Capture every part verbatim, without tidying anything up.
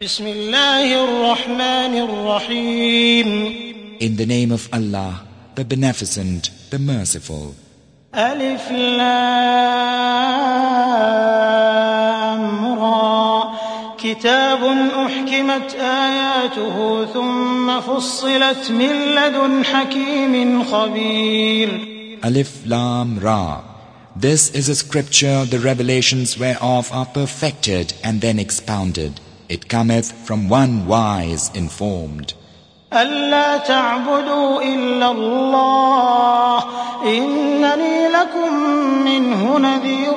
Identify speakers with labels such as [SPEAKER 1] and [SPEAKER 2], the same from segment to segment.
[SPEAKER 1] بسم الله الرحمن الرحيم.
[SPEAKER 2] In the name of Allah, the Beneficent, the Merciful.
[SPEAKER 1] ألف لام را كتاب أحكمت آياته ثم فصلت من لدن حكيم خبير.
[SPEAKER 2] Alif Lam Ra. This is a scripture, the revelations whereof are perfected and then expounded. It cometh from one wise informed.
[SPEAKER 1] ألا تعبدوا إلا الله إنني لكم منه نذير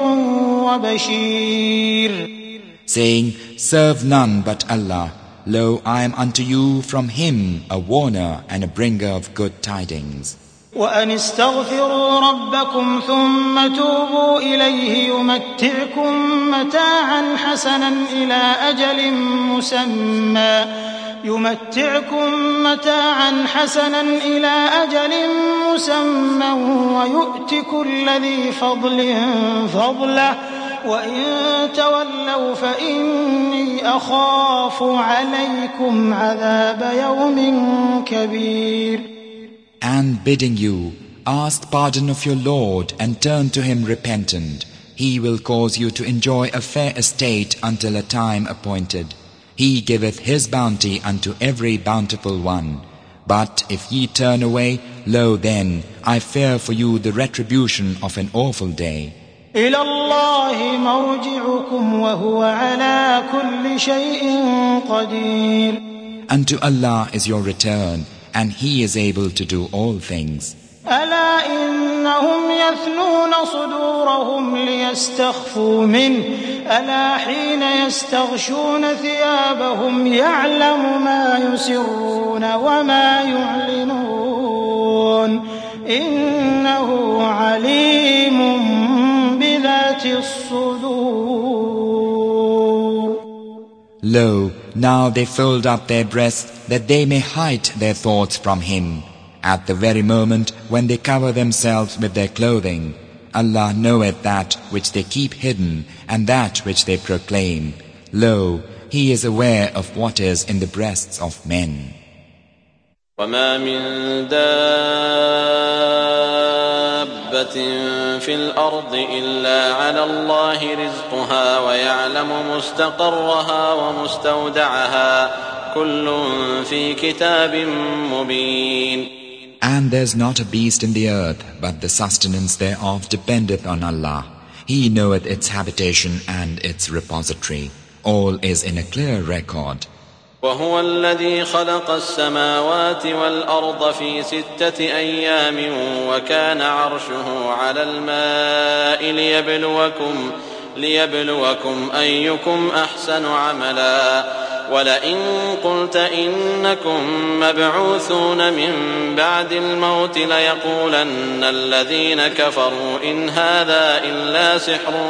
[SPEAKER 1] وبشير.
[SPEAKER 2] Saying, serve none but Allah. Lo, I am unto you from Him a warner and a bringer of good tidings.
[SPEAKER 1] وأن استغفروا ربكم ثم توبوا إليه يمتعكم متاعا حسنا إلى أجل مسمى يمتعكم متاعا حسنا إلى أجل مسمى ويؤت كل ذي فضل فضله وإن تولوا فإني أخاف عليكم عذاب يوم كبير.
[SPEAKER 2] And bidding you, ask pardon of your Lord and turn to Him repentant. He will cause you to enjoy a fair estate until a time appointed. He giveth His bounty unto every bountiful one. But if ye turn away, lo then, I fear for you the retribution of an awful day.
[SPEAKER 1] إلى الله مرجعكم وهو على كل شيء قدير.
[SPEAKER 2] Unto Allah is your return, and He is able to do all things.
[SPEAKER 1] ألا إنهم يثنون صدورهم ليستخفوا منه ألا حين يستغشون ثيابهم يعلم ما يسرون وما يعلنون إنه عليم بذات الصدور.
[SPEAKER 2] Lo, now they fold up their breasts that they may hide their thoughts from Him. At the very moment when they cover themselves with their clothing, Allah knoweth that which they keep hidden and that which they proclaim. Lo, He is aware of what is in the breasts of men.
[SPEAKER 3] وما من دابة في الأرض إلا على الله رزقها ويعلم مستقرها ومستودعها كل في كتاب مبين.
[SPEAKER 2] And there's not a beast in the earth, but the sustenance thereof dependeth on Allah. He knoweth its habitation and its repository. All is in a clear record.
[SPEAKER 3] وهو الذي خلق السماوات والأرض في ستة أيام وكان عرشه على الماء ليبلوكم ليبلوكم أيكم أحسن عملا ولئن قلت إنكم مبعوثون من بعد الموت ليقولن الذين كفروا إن هذا إلا سحر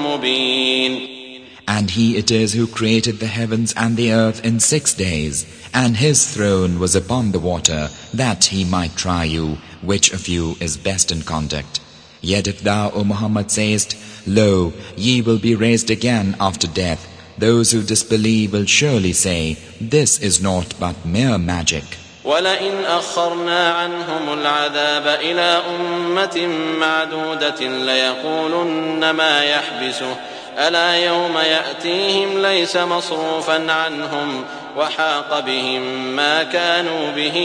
[SPEAKER 3] مبين.
[SPEAKER 2] And He it is who created the heavens and the earth in six days, and His throne was upon the water, that He might try you, which of you is best in conduct. Yet if thou, O Muhammad, sayest, Lo, ye will be raised again after death, those who disbelieve will surely say, This is naught but mere magic.
[SPEAKER 3] وَلَئِنْ أَخَّرْنَا عَنْهُمُ الْعَذَابَ إِلَىٰ أُمَّةٍ مَّعْدُودَةٍ لَيَقُولُنَّ مَا يَحْبِسُهُ ألا يوم يأتيهم ليس مصروفا عنهم وحاق بهم ما كانوا به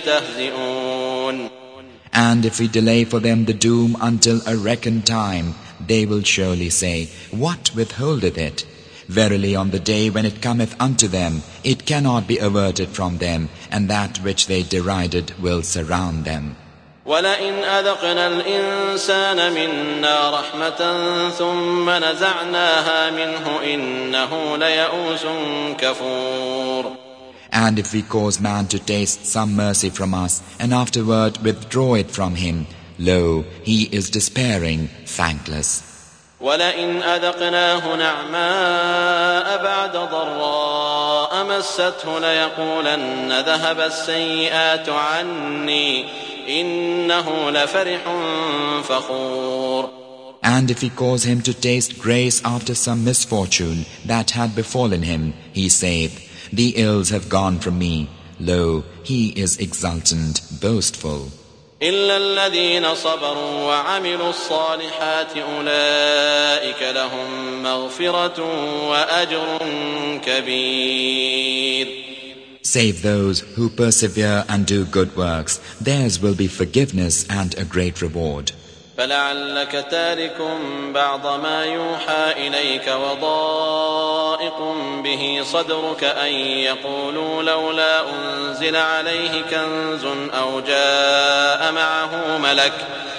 [SPEAKER 3] يستهزئون.
[SPEAKER 2] And if we delay for them the doom until a reckoned time, they will surely say, What withholdeth it? Verily on the day when it cometh unto them, it cannot be averted from them, and that which they derided will surround them.
[SPEAKER 3] وَلَئِنْ أَذَقْنَا الْإِنسَانَ مِنَّا رَحْمَةً ثُمَّ نَزَعْنَاهَا مِنْهُ إِنَّهُ لَيَئُوسٌ كَفُورٌ.
[SPEAKER 2] And if we cause man to taste some mercy from us, and afterward withdraw it from him, lo, he is despairing, thankless.
[SPEAKER 3] وَلَئِنْ أَذَقْنَاهُ نَعْمَاءَ بَعْدَ ضَرَّاءَ مَسَّتْهُ لَيَقُولَنَّ ذَهَبَ السَّيِّئَاتُ عَنِّي إِنَّهُ لَفَرِحٌ فَخُورٌ.
[SPEAKER 2] And if we cause him to taste grace after some misfortune that had befallen him, he saith, the ills have gone from me. Lo, he is exultant, boastful.
[SPEAKER 3] إلا الذين صبروا وعملوا الصالحات أولئك لهم مغفرة وأجر كبير.
[SPEAKER 2] Save those who persevere and do good works. Theirs will be forgiveness and a great reward.
[SPEAKER 3] فلعلك تارك بعض ما يوحى إليك وضائق به صدرك أن يقولوا لولا أنزل عليه كنز أو جاء معه ملك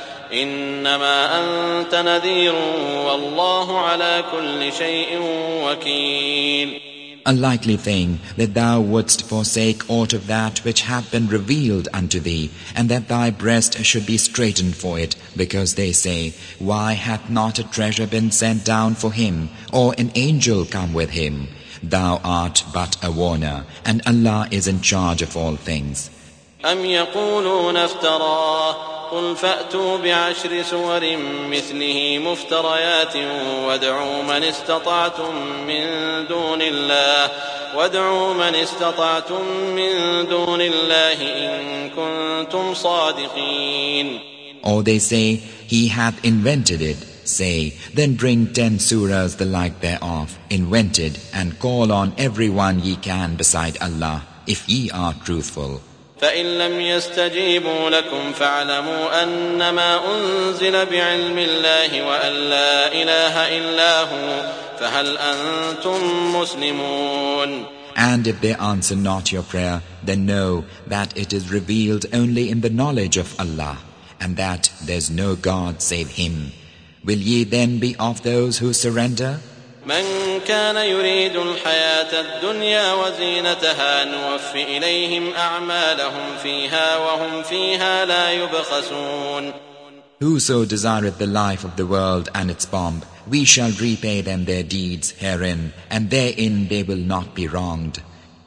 [SPEAKER 3] إنما أنت نذير والله على كل شيء وكيل.
[SPEAKER 2] A likely thing that thou wouldst forsake aught of that which hath been revealed unto thee, and that thy breast should be straitened for it, because they say, why hath not a treasure been sent down for him, or an angel come with him? Thou art but a warner, and Allah is in charge of all things.
[SPEAKER 3] أم يقولون افتراه قل فأتوا بعشر سور مثله مفتريات وادعوا من استطعتم من دون الله وادعوا من استطعتم من دون الله إن كنتم صادقين.
[SPEAKER 2] Or they say, he hath invented it. Say, then bring ten surahs the like thereof, invented, and call on every one ye can beside Allah, if ye are truthful.
[SPEAKER 3] فإن لم يستجيبوا لكم فاعلموا أنما أنزل بعلم الله وأن لا إله إلا هو فهل أنتم مسلمون.
[SPEAKER 2] And if they answer not your prayer, then know that it is revealed only in the knowledge of Allah, and that there's no God save Him. Will ye then be of those who surrender?
[SPEAKER 3] من كان يريد الحياة الدنيا وزينتها نوف إليهم أعمالهم فيها وهم فيها لا يبخسون.
[SPEAKER 2] Whoso desireth the life of the world and its pomp, we shall repay them their deeds herein, and therein they will not be wronged.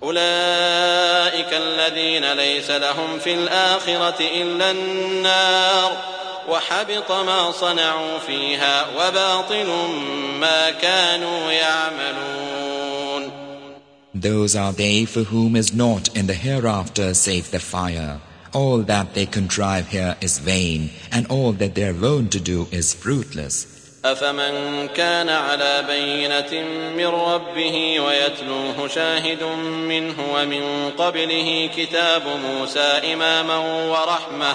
[SPEAKER 3] أولئك الذين ليس لهم في الآخرة إلا النار وحبط ما صنعوا فيها وباطل ما كانوا يعملون.
[SPEAKER 2] Those are they for whom is naught in the hereafter save the fire. All that they contrive here is vain, and all that they are wont to do is fruitless.
[SPEAKER 3] أفمن كان على بينة من ربه ويتلوه شاهد منه ومن قبله كتاب موسى إماما ورحمة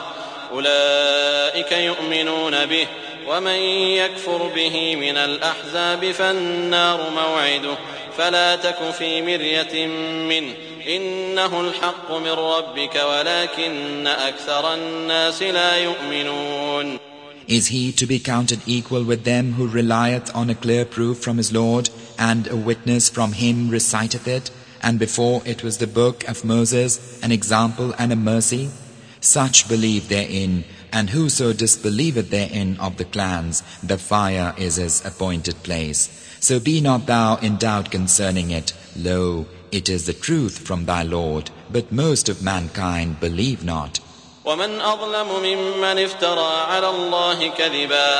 [SPEAKER 3] أولئك يؤمنون به ومن يكفر به من الأحزاب فالنار موعده فلا تك في مرية منه إنه الحق من ربك ولكن أكثر الناس لا يؤمنون.
[SPEAKER 2] Is he to be counted equal with them who relieth on a clear proof from his Lord, and a witness from him reciteth it, and before it was the book of Moses, an example and a mercy? Such believe therein, and whoso disbelieveth therein of the clans, the fire is his appointed place. So be not thou in doubt concerning it. Lo, it is the truth from thy Lord, but most of mankind believe not.
[SPEAKER 3] ومن أظلم ممن افترى على الله كذبا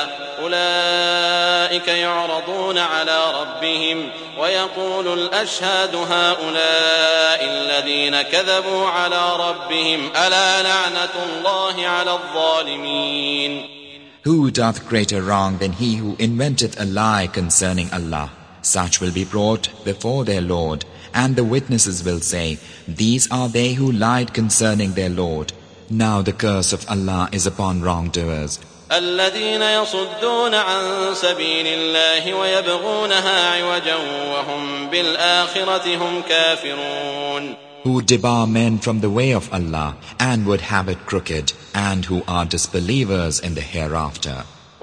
[SPEAKER 3] أولئك يعرضون على ربهم ويقول الأشهاد هؤلاء الذين كذبوا على ربهم ألا لعنة الله على الظالمين.
[SPEAKER 2] Who doth greater wrong than he who inventeth a lie concerning Allah? Such will be brought before their Lord, and the witnesses will say, these are they who lied concerning their Lord. Now the curse of Allah is upon wrongdoers.
[SPEAKER 3] الذين يصدون عن سبيل الله ويبغونها عوجا وهم بالآخرة هم كافرون.
[SPEAKER 2] Who debar men from the way of Allah and would have it crooked, and who are disbelievers in the hereafter.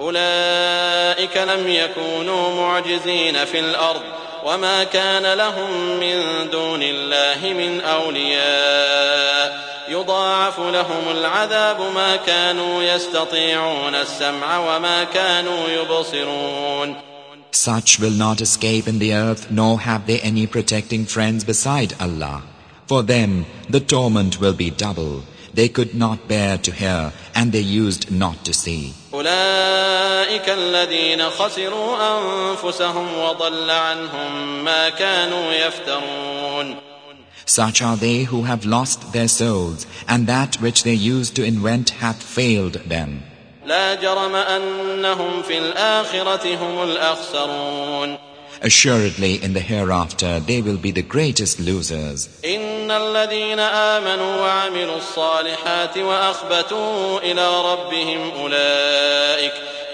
[SPEAKER 3] أولئك لم يكونوا معجزين في الأرض وما كان لهم من دون الله من أولياء يضاعف لهم العذاب ما كانوا يستطيعون السمع وما كانوا يبصرون.
[SPEAKER 2] Such will not escape in the earth, nor have they any protecting friends beside Allah. For them the torment will be double. They could not bear to hear, and they used not to see.
[SPEAKER 3] أولئك الذين خسروا أنفسهم وضل عنهم ما كانوا يفترون.
[SPEAKER 2] Such are they who have lost their souls, and that which they used to invent hath failed them.
[SPEAKER 3] لا جرم أنهم في الآخرة هم الأخسرون.
[SPEAKER 2] Assuredly in the hereafter they will be the greatest losers.
[SPEAKER 3] إن الذين آمنوا وعملوا الصالحات وأخبتوا إلى ربهم أولئك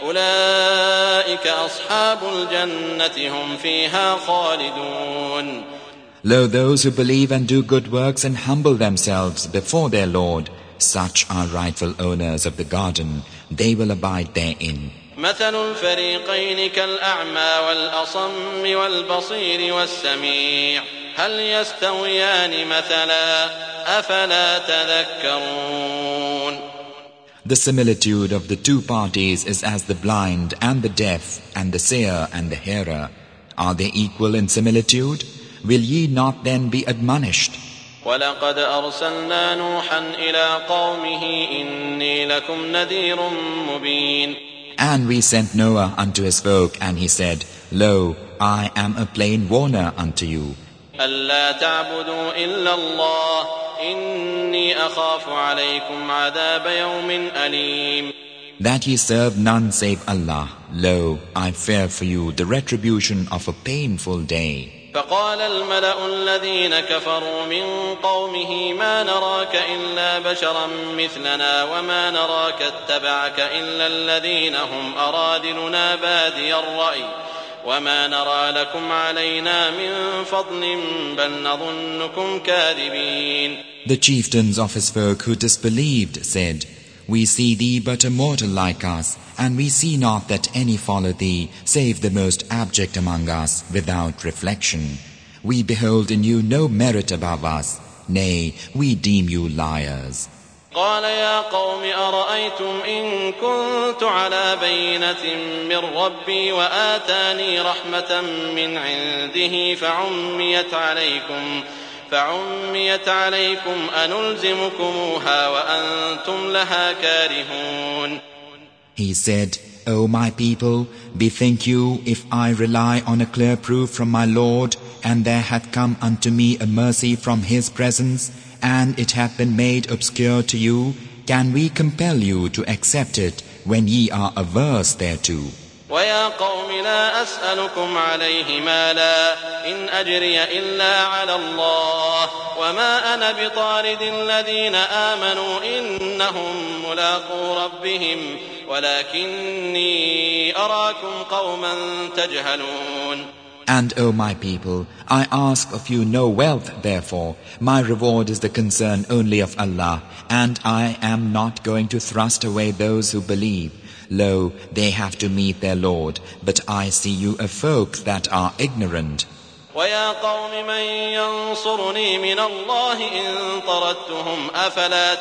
[SPEAKER 3] أولئك أصحاب الجنة هم فيها خالدون.
[SPEAKER 2] Lo, those who believe and do good works and humble themselves before their Lord, such are rightful owners of the garden, they will abide therein.
[SPEAKER 3] مثل الفريقين كالأعمى والأصم والبصير والسميع هل يستويان مثلا أفلا تذكرون.
[SPEAKER 2] The similitude of the two parties is as the blind and the deaf and the seer and the hearer. Are they equal in similitude? Will ye not then be admonished?
[SPEAKER 3] وَلَقَدْ أَرْسَلْنَا نُوحًا إِلَىٰ قَوْمِهِ إِنِّي لَكُمْ نَذِيرٌ مُبِينٌ.
[SPEAKER 2] And we sent Noah unto his folk, and he said, Lo, I am a plain warner unto you.
[SPEAKER 3] أَلَّا تَعْبُدُوا إِلَّا اللَّهَ إِنِّي أَخَافُ عَلَيْكُمْ عَذَابَ يَوْمٍ أَلِيمٍ.
[SPEAKER 2] That ye serve none save Allah. Lo, I fear for you the retribution of a painful day.
[SPEAKER 3] فقال الملأ الذين كفروا من قومه ما نراك إلا بشرا مثلنا وما نراك اتبعك إلا الذين هم أرادلنا بادي الرأي وما نرى لكم علينا من فضل بل نظنكم كاذبين.
[SPEAKER 2] The chieftains of his folk who disbelieved said, We see thee but a mortal like us, and we see not that any follow thee, save the most abject among us, without reflection. We behold in you no merit above us, nay, we deem you liars.
[SPEAKER 3] قال يا قوم أرأيتم إن كنت على بينة من ربي وآتاني رحمة من عنده فعميت عليكم فعميت عليكم أنلزمكموها وأنتم لها كارهون.
[SPEAKER 2] He said, O my people, bethink you, if I rely on a clear proof from my Lord, and there hath come unto me a mercy from His presence, and it hath been made obscure to you, can we compel you to accept it when ye are averse thereto?
[SPEAKER 3] ويا قوم لا أسألكم عليه مالا إن أجري إلا على الله وما أنا بطارد الذين آمنوا إنهم ملاقو ربهم ولكني أراكم قوما تجهلون.
[SPEAKER 2] And, O my people, I ask of you no wealth, therefore. My reward is the concern only of Allah, and I am not going to thrust away those who believe. Lo, they have to meet their Lord, but I see you a folk that are ignorant.
[SPEAKER 3] وَيَا قَوْمِ مَنْ يَنْصُرُنِي مِنَ اللَّهِ إِن طَرَدتُّهُمْ أَفَلَا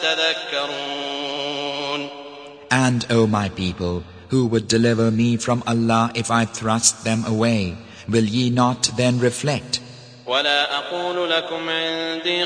[SPEAKER 3] تَذَكَّرُونَ.
[SPEAKER 2] And, O my people, who would deliver me from Allah if I thrust them away? Will ye not then reflect?
[SPEAKER 3] ولا أقول لكم عندي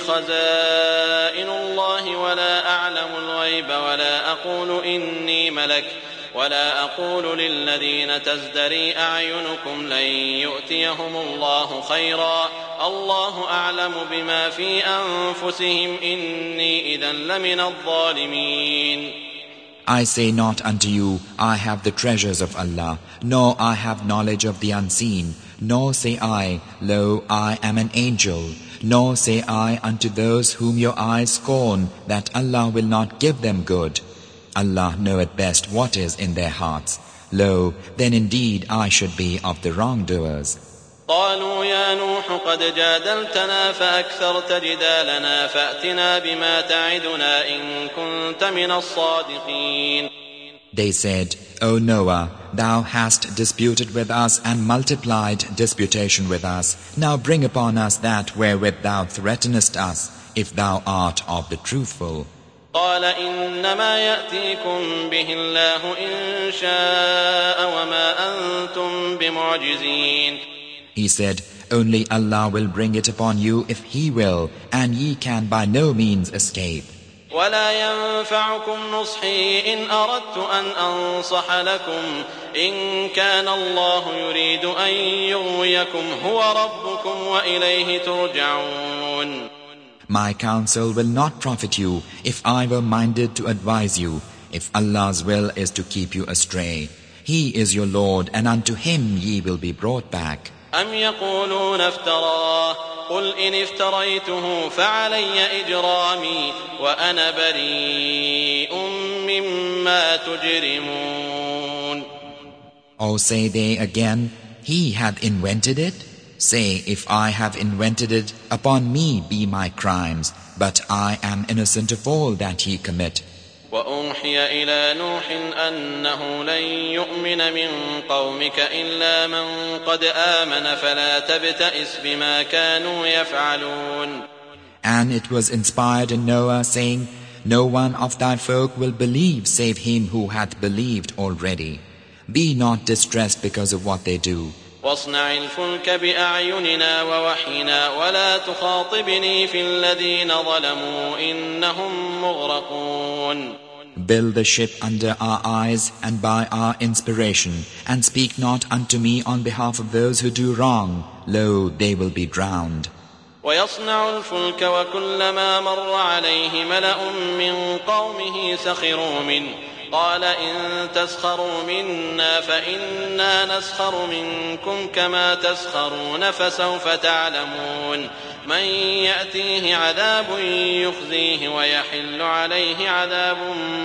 [SPEAKER 3] خزائن الله ولا أعلم الغيب ولا أقول إني ملك ولا أقول للذين تزدري أعينكم لن يؤتيهم الله خيرا الله أعلم بما في أنفسهم إني إذا لمن الظالمين.
[SPEAKER 2] I say not unto you, I have the treasures of Allah, nor I have knowledge of the unseen, nor say I, Lo, I am an angel, nor say I unto those whom your eyes scorn, that Allah will not give them good. Allah knoweth best what is in their hearts. Lo, then indeed I should be of the wrongdoers.
[SPEAKER 3] قالوا يا نوح قد جادلتنا فأكثرت جدالنا فأتنا بما تعدنا إن كنت من الصادقين.
[SPEAKER 2] They said, O Noah, thou hast disputed with us and multiplied disputation with us. Now bring upon us that wherewith thou threatenest us, if thou art of the truthful.
[SPEAKER 3] قال إنما يأتيكم به الله إن شاء وما أنتم بمعجزين.
[SPEAKER 2] He said, Only Allah will bring it upon you if He will, and ye can by no means escape.
[SPEAKER 3] ولا ينفعكم نصحي إن أردت أن أنصح لكم إن كان الله يريد أن يغويكم هو ربكم وإليه ترجعون.
[SPEAKER 2] My counsel will not profit you if I were minded to advise you, if Allah's will is to keep you astray. He is your Lord, and unto Him ye will be brought back.
[SPEAKER 3] أم يقولون افتراه قل إن افتريته فعلي إجرامي وأنا بريء مما تجرمون.
[SPEAKER 2] Or say they again, He hath invented it? Say, if I have invented it, upon me be my crimes, but I am innocent of all that ye commit.
[SPEAKER 3] وأوحي إلى نوح أنه لن يؤمن من قومك إلا من قد آمن فلا تبتئس بما كانوا يفعلون.
[SPEAKER 2] And it was inspired in Noah, saying, No one of thy folk will believe save him who hath believed already. Be not distressed because of what they do.
[SPEAKER 3] واصنع الفلك بأعيننا ووحينا ولا تخاطبني في الذين ظلموا إنهم مغرقون.
[SPEAKER 2] Build the ship under our eyes and by our inspiration, and speak not unto me on behalf of those who do wrong. Lo, they will be drowned.
[SPEAKER 3] ويصنع الفلك وكلما مر عليه ملأ من قومه سخروا منه قال إن تسخروا منا فإنا نسخر منكم كما تسخرون فسوف تعلمون من يأتيه عذاب يخزيه ويحل عليه عذاب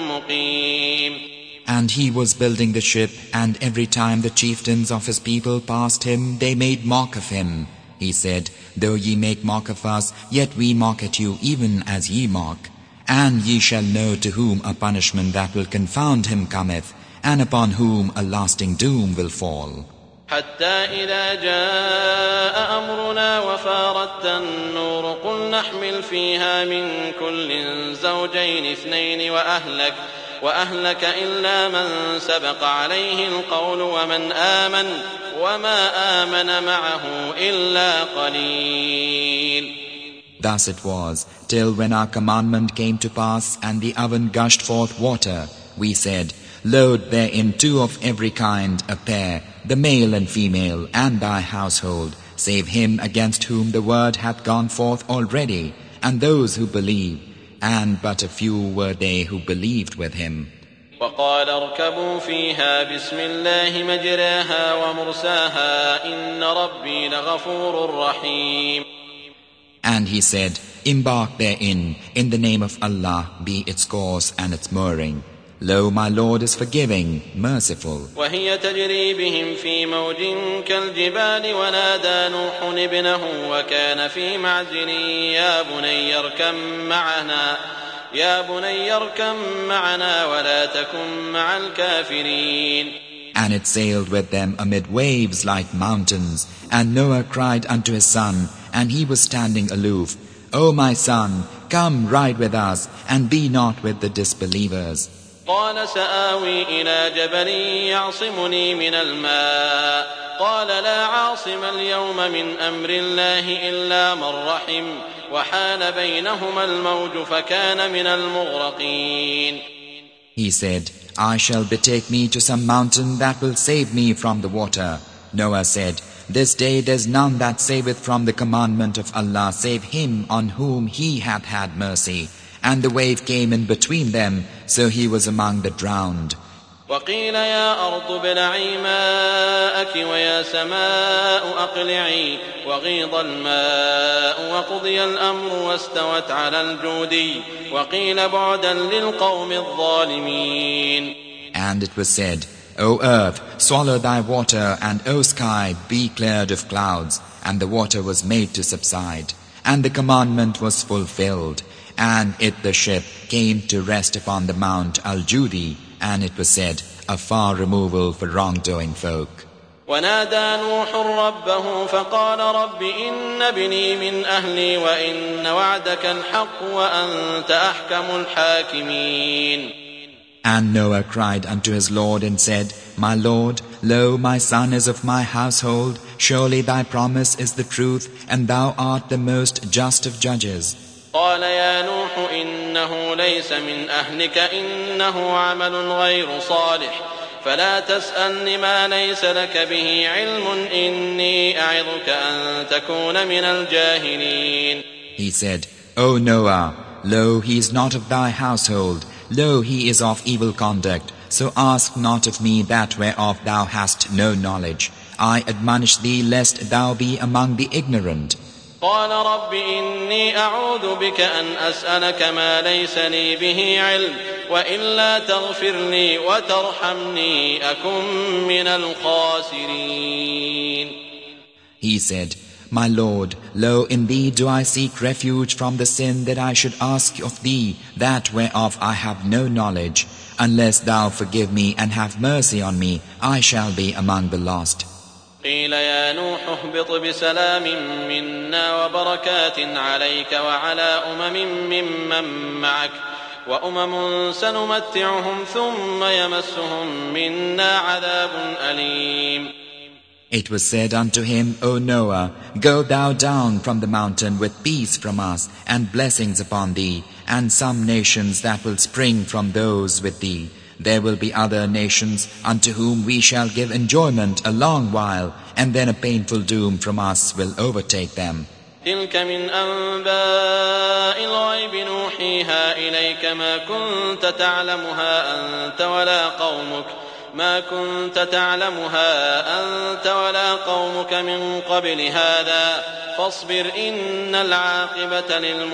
[SPEAKER 3] مقيم.
[SPEAKER 2] And he was building the ship, and every time the chieftains of his people passed him, they made mock of him. He said, Though ye make mock of us, yet we mock at you even as ye mock. And ye shall know to whom a punishment that will confound him cometh, and upon whom a lasting doom will fall.
[SPEAKER 3] حتى إذا جاء أمرنا وفارت النور قل نحمل فيها من كل زوجين اثنين وأهلك وأهلك إلا من سبق عليه القول ومن آمن وما آمن معه إلا قليل.
[SPEAKER 2] Thus it was, till when our commandment came to pass, and the oven gushed forth water, we said, Load therein two of every kind, a pair, the male and female, and thy household, save him against whom the word hath gone forth already, and those who believe, and but a few were they who believed with him.
[SPEAKER 3] وقال اركبوا فيها بسم الله مجراها ومرساها إن ربي لغفور رحيم.
[SPEAKER 2] And he said, Embark therein, in the name of Allah be its course and its mooring. Lo, my Lord is forgiving, merciful.
[SPEAKER 3] وهي تجري بهم في موج كالجبال ونادى نوح ابنه وكان في معزل يا بني اركب معنا يا بني اركب معنا ولا تكن مع الكافرين.
[SPEAKER 2] And it sailed with them amid waves like mountains. And Noah cried unto his son, and he was standing aloof, O my son, come ride with us, and be not with the disbelievers.
[SPEAKER 3] قال سآوي إلى جبل يعصمني من الماء قال لا عاصم اليوم من أمر الله إلا من رحم وحال بينهما الموج فكان من المغرقين.
[SPEAKER 2] He said, I shall betake me to some mountain that will save me from the water. Noah said, This day there's none that saveth from the commandment of Allah save him on whom He hath had mercy. And the wave came in between them, so he was among the drowned.
[SPEAKER 3] وقيل يا أرض ابلعي ماءك ويا سماء أقلعي وغيض الماء وقضي الأمر واستوت على الجودي وقيل بعدا للقوم الظالمين.
[SPEAKER 2] And it was said, O earth, swallow thy water, and O sky, be cleared of clouds. And the water was made to subside, and the commandment was fulfilled. And it, the ship, came to rest upon the Mount Al-Judi, and it was said, a far removal for wrongdoing folk.
[SPEAKER 3] ونادى نوح ربه فقال رب إن ابني من أهلي وإن وعدك الحق وأنت أحكم الحاكمين.
[SPEAKER 2] And Noah cried unto his Lord and said, My Lord, lo, my son is of my household. Surely thy promise is the truth, and thou art the most just of judges.
[SPEAKER 3] قال يا نوح إنه ليس من أهلك إنه عمل غير صالح فلا تسألني ما ليس لك به علم إني أعظك أن تكون من الجاهلين.
[SPEAKER 2] He said, O Noah, lo, he is not of thy household, lo, he is of evil conduct, so ask not of me that whereof thou hast no knowledge. I admonish thee lest thou be among the ignorant.
[SPEAKER 3] قال رب إني أعوذ بك أن أسألك ما ليس لي به علم وإلا تغفر لي وترحمني أكن من الخاسرين.
[SPEAKER 2] He said, My Lord, lo, in thee do I seek refuge from the sin that I should ask of thee that whereof I have no knowledge. Unless thou forgive me and have mercy on me, I shall be among the lost.
[SPEAKER 3] قيل يا نوح اهبط بسلام منا وبركات عليك وعلى أمم ممن معك وأمم سنمتعهم ثم يمسهم منا عذاب أليم.
[SPEAKER 2] It was said unto him, O Noah, go thou down from the mountain with peace from us and blessings upon thee, and some nations that will spring from those with thee. There will be other nations unto whom we shall give enjoyment a long while, and then a painful doom from us will overtake them.
[SPEAKER 3] تلك من أنباء الغيب نوحيها إليك ما كنت تعلمها أنت ولا قومك ما كنت تعلمها أنت ولا قومك من قبل هذا فاصبر إن العاقبة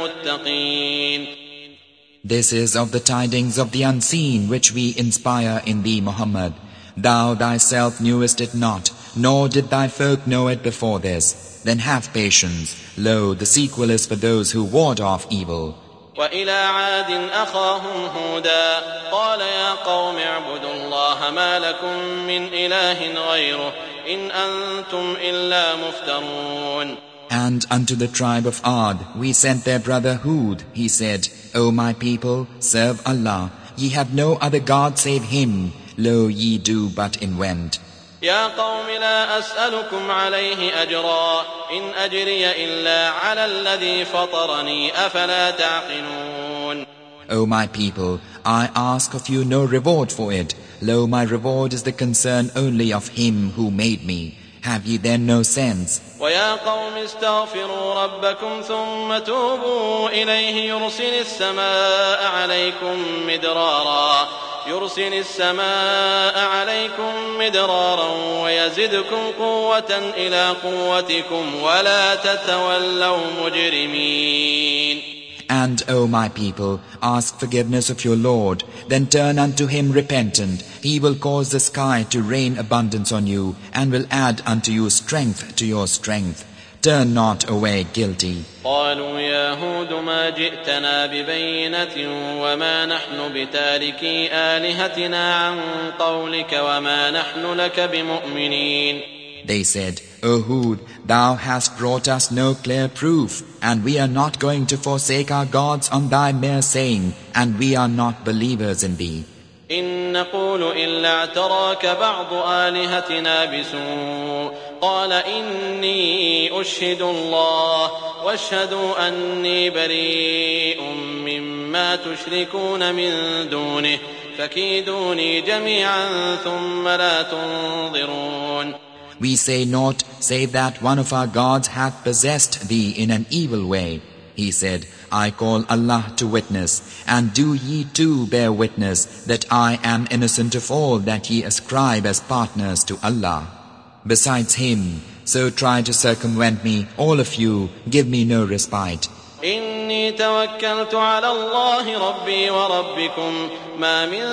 [SPEAKER 3] للمتقين.
[SPEAKER 2] This is of the tidings of the unseen which we inspire in thee, Muhammad. Thou thyself knewest it not, nor did thy folk know it before this. Then have patience. Lo, the sequel is for those who ward off evil.
[SPEAKER 3] وإلى عاد أخاهم هودا قال يا قوم اعبدوا الله ما لكم من إله غيره إن أنتم إلا مفترون.
[SPEAKER 2] And unto the tribe of Ad we sent their brother Hud. He said, O my people, serve Allah. Ye have no other God save Him. Lo, ye do but invent.
[SPEAKER 3] يا قوم لا أسألكم عليه أجرا إن أجري إلا على الذي فطرني أفلا تعقلون.
[SPEAKER 2] O my people, I ask of you no reward for it. Lo, my reward is the concern only of Him who made me. Have ye then no sense?
[SPEAKER 3] ويا قوم استغفروا ربكم ثم توبوا إليه يرسل السماء عليكم مدرارا يرسل السماء عليكم مدرارا ويزدكم قوة إلى قوتكم ولا تتولوا مجرمين.
[SPEAKER 2] And, O my people, ask forgiveness of your Lord, then turn unto Him repentant. He will cause the sky to rain abundance on you, and will add unto you strength to your strength. Turn not away guilty.
[SPEAKER 3] قالوا يا هود ما جئتنا ببينة وما نحن بتاركي آلهتنا عن قولك وما نحن لك بمؤمنين.
[SPEAKER 2] They said, O Hud, thou hast brought us no clear proof, and we are not going to forsake our gods on thy mere saying, and we are not believers in thee.
[SPEAKER 3] إن نقول إلا اعتراك بعض آلهتنا بسوء قال إني أشهد الله واشهدوا أني بريء مما تشركون من دونه فكيدوني جميعا ثم لا تنظرون.
[SPEAKER 2] We say naught save that one of our gods hath possessed thee in an evil way. He said, I call Allah to witness, and do ye too bear witness that I am innocent of all that ye ascribe as partners to Allah. Besides Him, so try to circumvent me, all of you, give me no respite.
[SPEAKER 3] إني توكلت على الله ربي وربكم ما من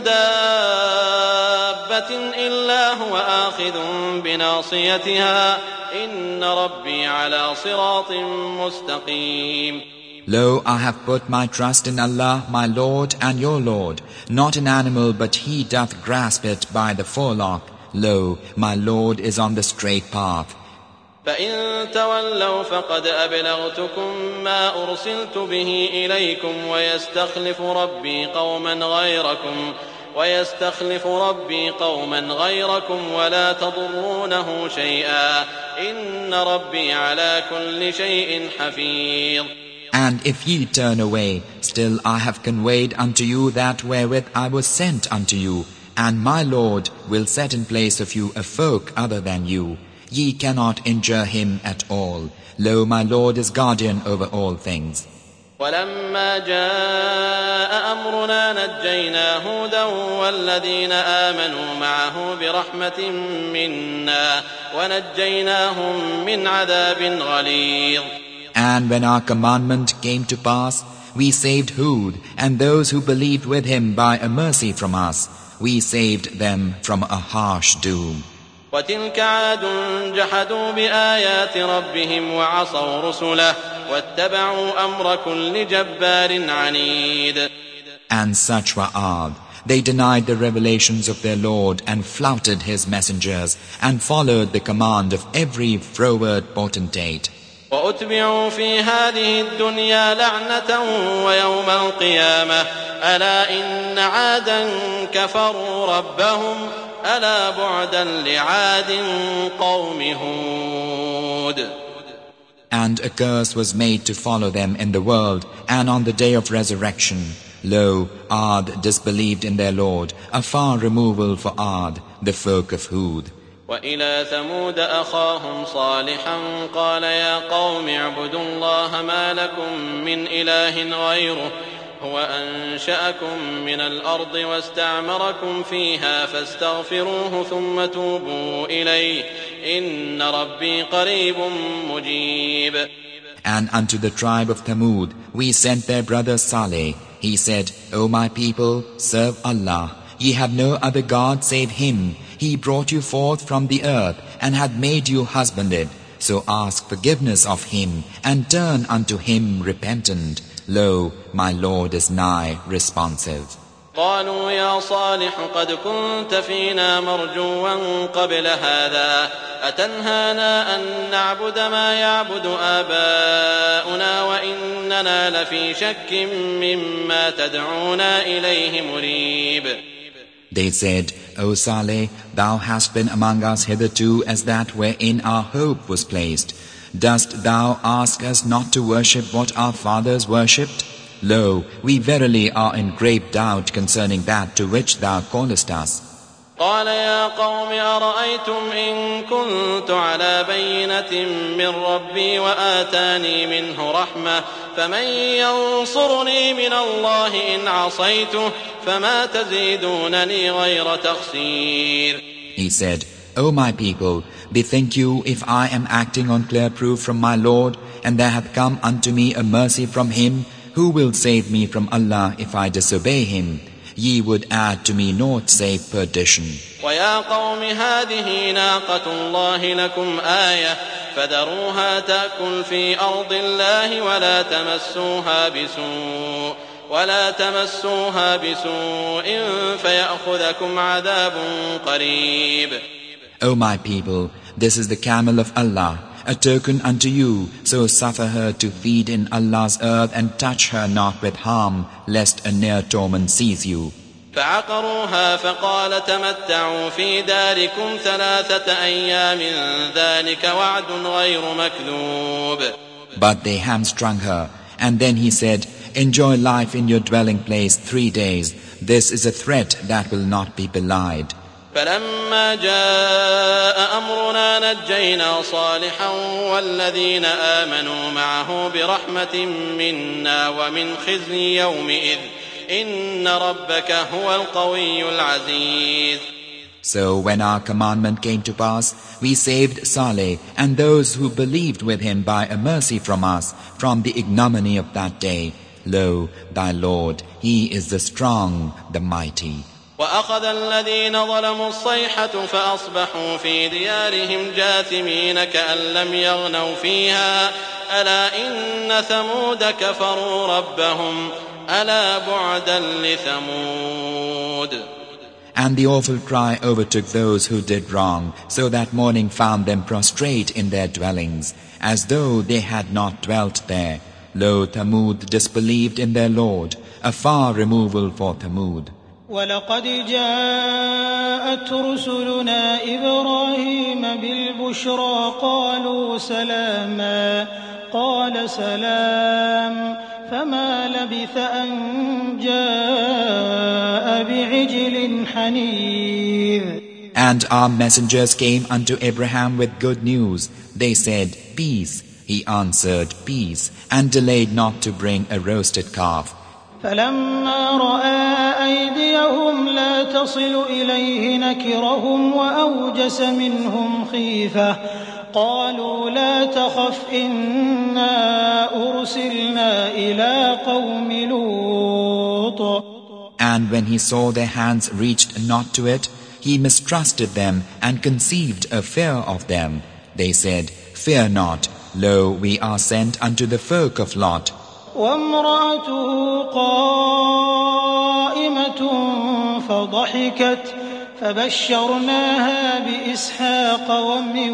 [SPEAKER 3] دابة إلا هو آخذ بناصيتها إن ربي على صراط مستقيم.
[SPEAKER 2] Lo, I have put my trust in Allah, my Lord and your Lord. Not an animal, but He doth grasp it by the forelock. Lo, my Lord is on the straight path.
[SPEAKER 3] فإن تولوا فقد أبلغتكم ما أرسلت به إليكم ويستخلف ربي قوما غيركم ويستخلف ربي قوما غيركم ولا تضرونه شيئا إن ربي على كل شيء حفيظ.
[SPEAKER 2] And if ye turn away, still I have conveyed unto you that wherewith I was sent unto you, and my Lord will set in place of you a folk other than you. Ye cannot injure him at all. Lo, my Lord is guardian over all things.
[SPEAKER 3] ولما جاء أمرنا نجينا هودا والذين آمنوا معه برحمة منا ونجيناهم من عذاب غليظ.
[SPEAKER 2] And when our commandment came to pass, we saved Hud and those who believed with him by a mercy from us. We saved them from a harsh doom.
[SPEAKER 3] وتلك عاد جحدوا بآيات ربهم وعصوا رسله واتبعوا أمر كل جبار عنيد.
[SPEAKER 2] And such were Ad. They denied the revelations of their Lord and flouted his messengers and followed the command of every froward potentate.
[SPEAKER 3] وأتبعوا في هذه الدنيا لعنة ويوم القيامة ألا إن عادا كفروا ربهم ألا بعدا لعاد قوم هود.
[SPEAKER 2] And a curse was made to follow them in the world and on the day of resurrection. Lo, Ad disbelieved in their Lord, a far removal for Ad, the folk of Hud.
[SPEAKER 3] وإلى ثمود أخاهم صالحا قال يا قوم اعبدوا الله ما لكم من إله غيره هو أنشأكم من الأرض واستعمركم فيها فاستغفروه ثم توبوا إليه إن ربي قريب مجيب.
[SPEAKER 2] And unto the tribe of Thamud we sent their brother Saleh. He said, O my people, serve Allah. Ye have no other God save Him. He brought you forth from the earth and had made you husbanded. So ask forgiveness of Him and turn unto Him repentant. Lo, my Lord is nigh responsive.
[SPEAKER 3] قالوا يا صالح قد كنت فينا مرجوا قبل هذا أتنهانا أن نعبد ما يعبد آباؤنا وإننا لفي شك مما تدعونا إليه مريب.
[SPEAKER 2] They said, O Saleh, thou hast been among us hitherto as that wherein our hope was placed. Dost thou ask us not to worship what our fathers worshipped? Lo, we verily are in great doubt concerning that to which thou callest us.
[SPEAKER 3] قال يا قوم أرأيتم إن كنت على بينة من ربي وآتاني منه رحمة فمن ينصرني من الله إن عصيته فما تزيدونني غير تخسير.
[SPEAKER 2] He said, O my people, bethink you if I am acting on clear proof from my Lord, and there hath come unto me a mercy from Him, who will save me from Allah if I disobey Him? Ye would add to me naught save perdition.
[SPEAKER 3] ويا قوم هذه ناقة الله لكم آية فذروها تأكل في أرض الله ولا تمسوها بسوء ولا تمسوها بسوء فيأخذكم عذاب قريب.
[SPEAKER 2] O my people, this is the camel of Allah, a token unto you, so suffer her to feed in Allah's earth and touch her not with harm, lest a near torment seize you.
[SPEAKER 3] فعقروها فقال تمتعوا في داركم ثلاثة أيام ذلك وعد غير مكذوب.
[SPEAKER 2] But they hamstrung her, and then he said, Enjoy life in your dwelling place three days. This is a threat that will not be belied.
[SPEAKER 3] فلما جاء أمرنا نجينا صالحا والذين آمنوا معه برحمة منا ومن خزي يومئذ إن ربك هو القوي العزيز.
[SPEAKER 2] So when our commandment came to pass, we saved Saleh and those who believed with him by a mercy from us from the ignominy of that day. Lo, thy Lord, He is the strong, the mighty.
[SPEAKER 3] وأخذ الذين ظلموا الصيحة فأصبحوا في ديارهم جاثمين كأن لم يغنوا فيها ألا إن ثمود كفروا ربهم ألا بعدا لثمود.
[SPEAKER 2] And the awful cry overtook those who did wrong, so that morning found them prostrate in their dwellings, as though they had not dwelt there. Lo, Thamud disbelieved in their Lord, a far removal for Thamud.
[SPEAKER 1] ولقد جاءت رسلنا إبراهيم بالبشرى قالوا سلاما قال سلام فما لبث أن جاء بعجل حنيذ.
[SPEAKER 2] And our messengers came unto Abraham with good news. They said, Peace. He answered, Peace, and delayed not to bring a roasted calf.
[SPEAKER 1] فلما رأى أيديهم لا تصل إليه نكرهم وأوجس منهم خيفة قالوا لا تخف إنا أرسلنا إلى قوم لوط.
[SPEAKER 2] And when he saw their hands reached not to it, he mistrusted them and conceived a fear of them. They said, Fear not, lo, we are sent unto the folk of Lot.
[SPEAKER 1] وامرأته قائمة فضحكت فبشرناها بإسحاق ومن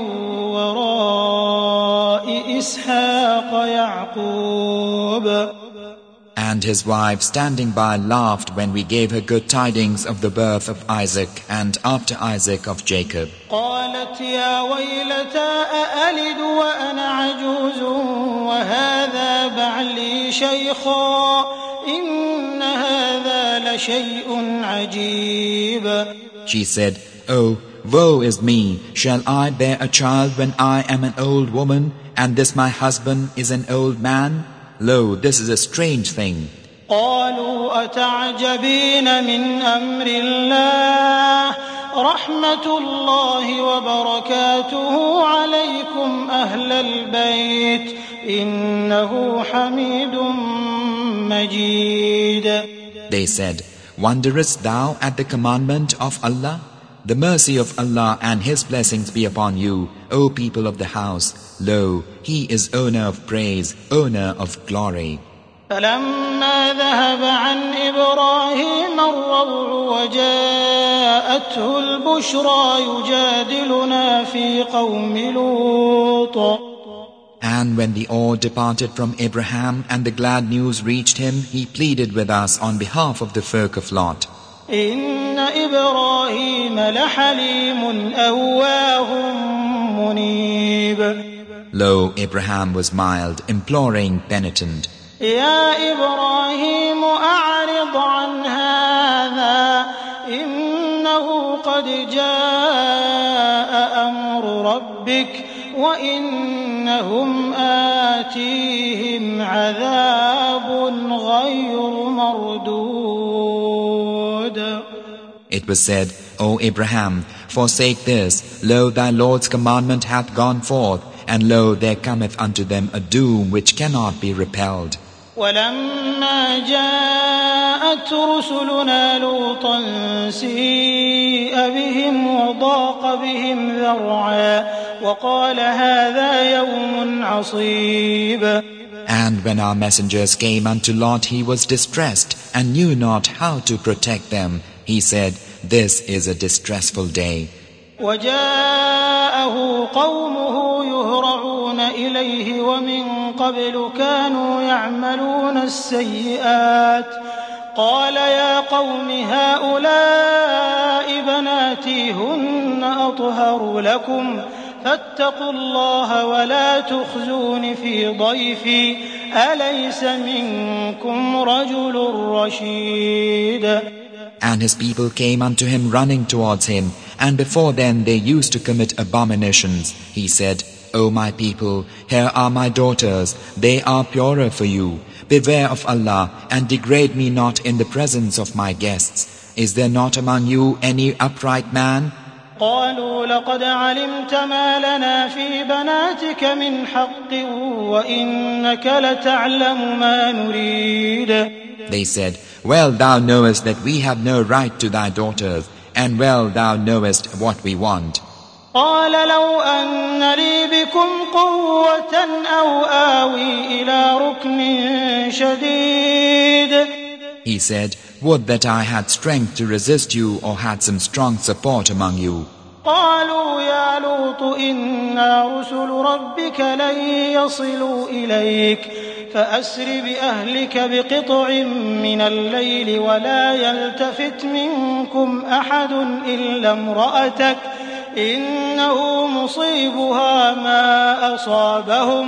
[SPEAKER 1] وراء إسحاق يعقوب.
[SPEAKER 2] And his wife standing by laughed when we gave her good tidings of the birth of Isaac and after Isaac of Jacob.
[SPEAKER 1] قالت يا ويلتى أألد وأنا عجوز وهذا بعلي شيخا إن هذا لشيء عجيب.
[SPEAKER 2] She said, Oh, woe is me! Shall I bear a child when I am an old woman, and this my husband is an old man? Lo, this is a strange thing.
[SPEAKER 1] قالوا أتعجبين من أمر الله رحمة الله وبركاته عليكم أهل البيت إنه حميد مجيد.
[SPEAKER 2] They said, Wonderest thou at the commandment of Allah? The mercy of Allah and His blessings be upon you, O people of the house. Lo, He is owner of praise, owner of glory.
[SPEAKER 1] فلما ذهب عن إبراهيم الروع وجاءته البشرى يجادلنا في قوم لوط.
[SPEAKER 2] And when the awe departed from Abraham and the glad news reached him, he pleaded with us on behalf of the folk of Lot.
[SPEAKER 1] إن إبراهيم لحليم أواه منيب.
[SPEAKER 2] Lo, Abraham was mild, imploring, penitent.
[SPEAKER 1] يا إبراهيم أعرض عن هذا إنه قد جاء أمر ربك وإنهم آتيهم عذاب غير مردود.
[SPEAKER 2] It was said, O Abraham, forsake this. Lo, thy Lord's commandment hath gone forth, and lo, there cometh unto them a doom which cannot be repelled.
[SPEAKER 1] ولما جاءت رسلنا لوطا سيء بهم وضاق بهم ذرعا وقال هذا يوم عصيب.
[SPEAKER 2] And when our messengers came unto Lot, he was distressed and knew not how to protect them. He said, This is a distressful day.
[SPEAKER 1] وجاءه قومه يهرعون إليه ومن قبل كانوا يعملون السيئات قال يا قوم هؤلاء بناتي هن أطهر لكم فاتقوا الله ولا تخزون في ضيفي أليس منكم رجل رشيد.
[SPEAKER 2] And his people came unto him running towards him, and before then they used to commit abominations. He said, O my people, here are my daughters, they are purer for you. Beware of Allah, and degrade me not in the presence of my guests. Is there not among you any upright man?
[SPEAKER 1] قالوا لقد علمت ما لنا في بناتك من حق وإنك لتعلم ما نريد.
[SPEAKER 2] They said, Well, thou knowest that we have no right to thy daughters, and well thou knowest what we want.
[SPEAKER 1] قال لو أن لي بكم قوة أو آوي إلى ركن شديد.
[SPEAKER 2] He said, Would that I had strength to resist you or had some strong support among you.
[SPEAKER 1] قالوا يا لوط إنا رسل ربك لن يصلوا إليك فأسر بأهلك بقطع من الليل ولا يلتفت منكم أحد إلا امرأتك إنه مصيبها ما أصابهم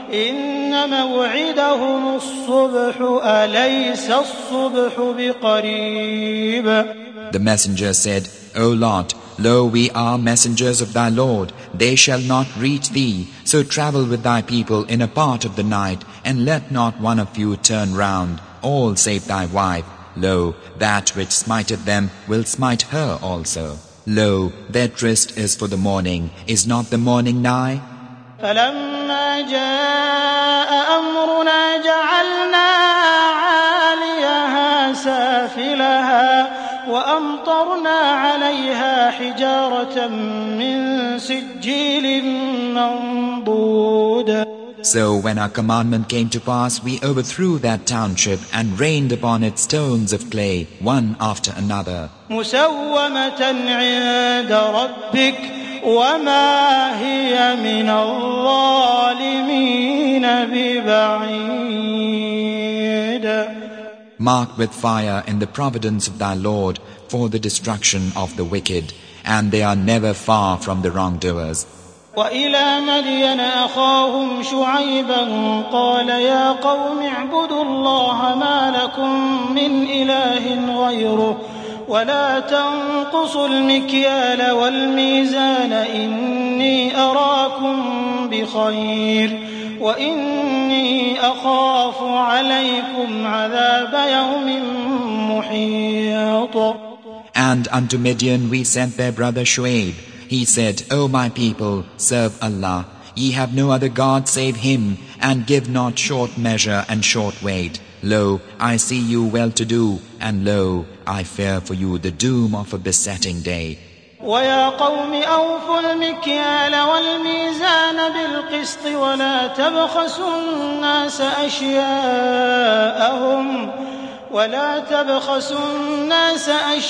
[SPEAKER 1] إن موعدهم الصبح أليس الصبح بقريب.
[SPEAKER 2] The messenger said, O Lot, lo, we are messengers of thy Lord. They shall not reach thee. So travel with thy people in a part of the night, and let not one of you turn round, all save thy wife. Lo, that which smiteth them will smite her also. Lo, their tryst is for the morning. Is not the morning nigh?
[SPEAKER 1] فلما جاء أمرنا جعلنا عاليها سافلها وأمطرنا عليها حجارة من سجيل منضود.
[SPEAKER 2] So when our commandment came to pass, we overthrew that township and rained upon it stones of clay, one after another.
[SPEAKER 1] مسومة عند ربك وما هي من الظالمين ببعيد.
[SPEAKER 2] Marked with fire in the providence of thy Lord for the destruction of the wicked, and they are never far from the wrongdoers.
[SPEAKER 1] وإلى مدين أخاهم شعيبا قال يا قوم اعبدوا الله ما لكم من إله غيره ولا تنقصوا المكيال والميزان إني أراكم بخير وإني أخاف عليكم عذاب يوم محيط.
[SPEAKER 2] And unto Midian we sent their brother Shuaib. He said, O my people, serve Allah. Ye have no other God save Him, and give not short measure and short weight. Lo, I see you well-to-do, and lo, I fear for you the doom of a besetting day.
[SPEAKER 1] وَيَا قَوْمِ أَوْفُوا الْمِكْيَالَ وَالْمِيزَانَ بِالْقِسْطِ وَلَا تَبْخَسُوا النَّاسَ أَشْيَاءَهُمْ ولا تبخسوا الناس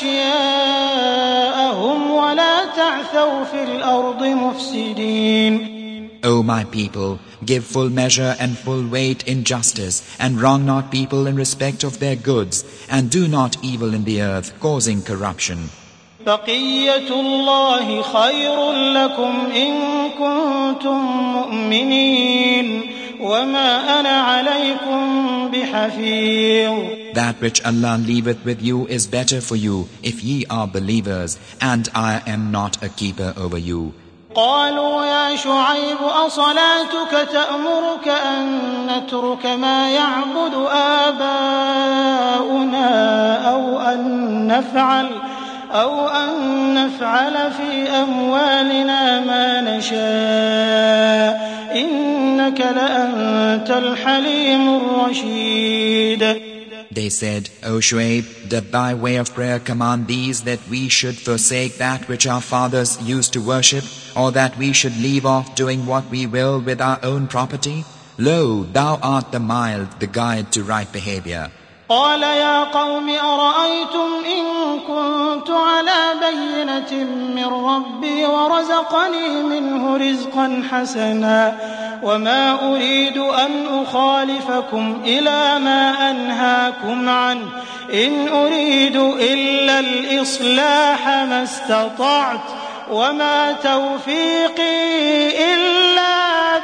[SPEAKER 1] أشياءهم ولا تعثوا في الأرض مفسدين.
[SPEAKER 2] O my people, give full measure and full weight in justice, and wrong not people in respect of their goods, and do not evil in the earth, causing corruption.
[SPEAKER 1] بقية الله خير لكم إن كنتم مؤمنين وما أنا عليكم بحفيظ.
[SPEAKER 2] That which Allah leaveth with you is better for you if ye are believers, and I am not a keeper over you.
[SPEAKER 1] قالوا يا شعيب أصلاتك تأمرك أن نترك ما يعبد آباؤنا أو أن نفعل أو أن نفعل في أموالنا ما نشاء إنك لأنت الحليم الرشيد.
[SPEAKER 2] They said, O Shuaib, doth thy way of prayer command these that we should forsake that which our fathers used to worship, or that we should leave off doing what we will with our own property? Lo, thou art the mild, the guide to right behavior.
[SPEAKER 1] قال يا قوم أرأيتم إن كنت على بينة من ربي ورزقني منه رزقا حسنا وما أريد أن أخالفكم إلى ما أنهاكم عنه إن أريد إلا الإصلاح ما استطعت وما توفيقي إلا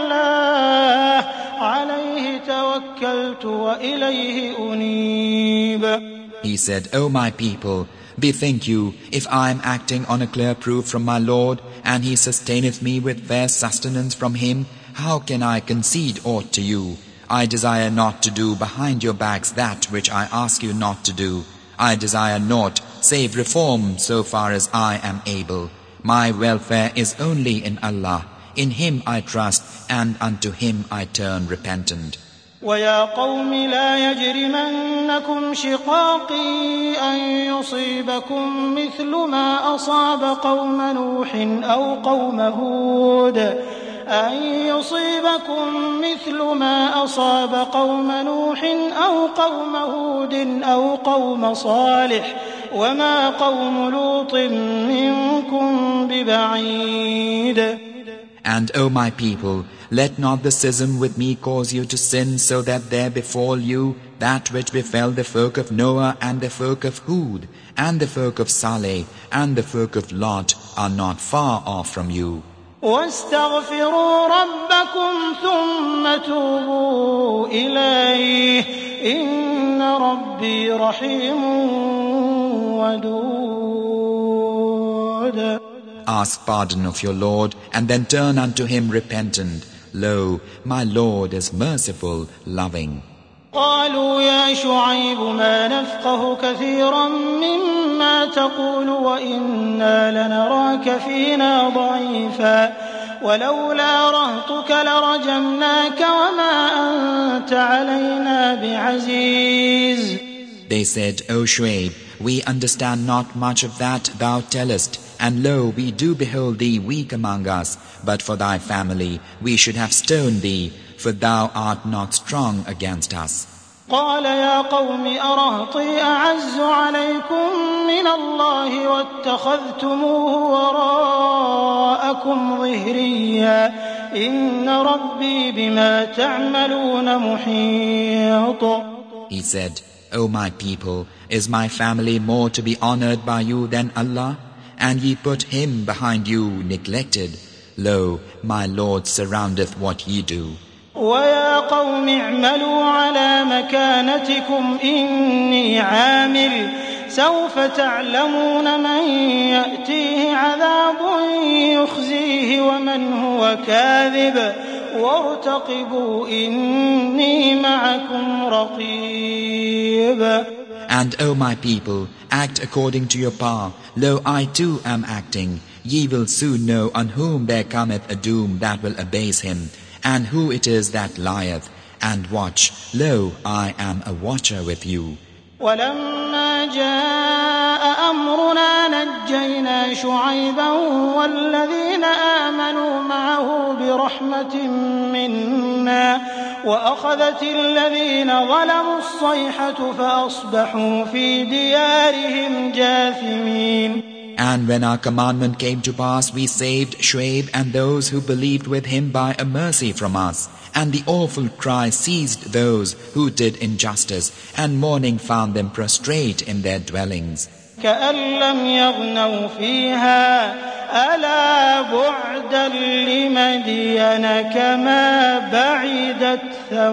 [SPEAKER 1] بالله عليه توكلت وإليه أنيب.
[SPEAKER 2] He said, O my people, bethink you, if I am acting on a clear proof from my Lord, and He sustaineth me with fair sustenance from Him, how can I concede aught to you? I desire not to do behind your backs that which I ask you not to do. I desire naught save reform so far as I am able. My welfare is only in Allah. In Him I trust, and unto Him I turn repentant.
[SPEAKER 1] وَيَا قَوْمِ لَا يَجْرِمَنَّكُمْ شِقَاقِي أَن يُصِيبَكُم مِّثْلُ مَا أَصَابَ قَوْمَ نُوحٍ أَوْ قَوْمَ هُودٍ أَن يُصِيبَكُم مِّثْلُ مَا أَصَابَ قَوْمَ نُوحٍ أَوْ قَوْمَ هُودٍ أَوْ قَوْمَ صَالِحٍ وَمَا قَوْمُ لُوطٍ مِّنكُم بِبَعِيدٍ.
[SPEAKER 2] And, O my people, let not the schism with me cause you to sin, so that there befall you that which befell the folk of Noah and the folk of Hud and the folk of Saleh and the folk of Lot are not far off from you.
[SPEAKER 1] واستغفروا ربكم ثم توبوا إليه إن ربي رحيم ودود.
[SPEAKER 2] Ask pardon of your Lord and then turn unto him repentant. Lo, my Lord is merciful, loving.
[SPEAKER 1] قالوا يا شعيب ما نفقه كثيرا مما تقول وإنا لنراك فينا ضعيفا ولولا رهطك لرجمناك وما أنت علينا بعزيز.
[SPEAKER 2] They said, O Shuaib, we understand not much of that thou tellest, and lo, we do behold thee weak among us, but for thy family we should have stoned thee, for thou art not strong against us.
[SPEAKER 1] قال يا قوم أرهطي أعز عليكم من الله واتخذتموه وراءكم ظهريا إن ربي بما تعملون محيط.
[SPEAKER 2] He said, O my people, is my family more to be honored by you than Allah? And ye put him behind you neglected. Lo, my Lord surroundeth what ye do.
[SPEAKER 1] وَيَا قَوْمِ اعْمَلُوا عَلَى مَكَانَتِكُمْ إِنِّي عَامِلٌ سَوْفَ تَعْلَمُونَ مَنْ يَأْتِيهِ عَذَابٌ يُخْزِيهِ وَمَنْ هُوَ كَاذِبٌ وَارْتَقِبُوا إِنِّي مَعَكُمْ رَقِيبٌ.
[SPEAKER 2] And, O my people, act according to your power. Lo, I too am acting. Ye will soon know on whom there cometh a doom that will abase him, and who it is that lieth. And watch, lo, I am a watcher with you.
[SPEAKER 1] ولما جاء أمرنا نجينا شعيبا والذين آمنوا معه برحمة منا وأخذت الذين ظلموا الصيحة فأصبحوا في ديارهم جاثمين.
[SPEAKER 2] And when our commandment came to pass, we saved Shuaib and those who believed with him by a mercy from us. And the awful cry seized those who did injustice, and mourning found them prostrate in their dwellings.
[SPEAKER 1] كأن لم يغنوا فيها ألا بعدا لمدين كما بعدت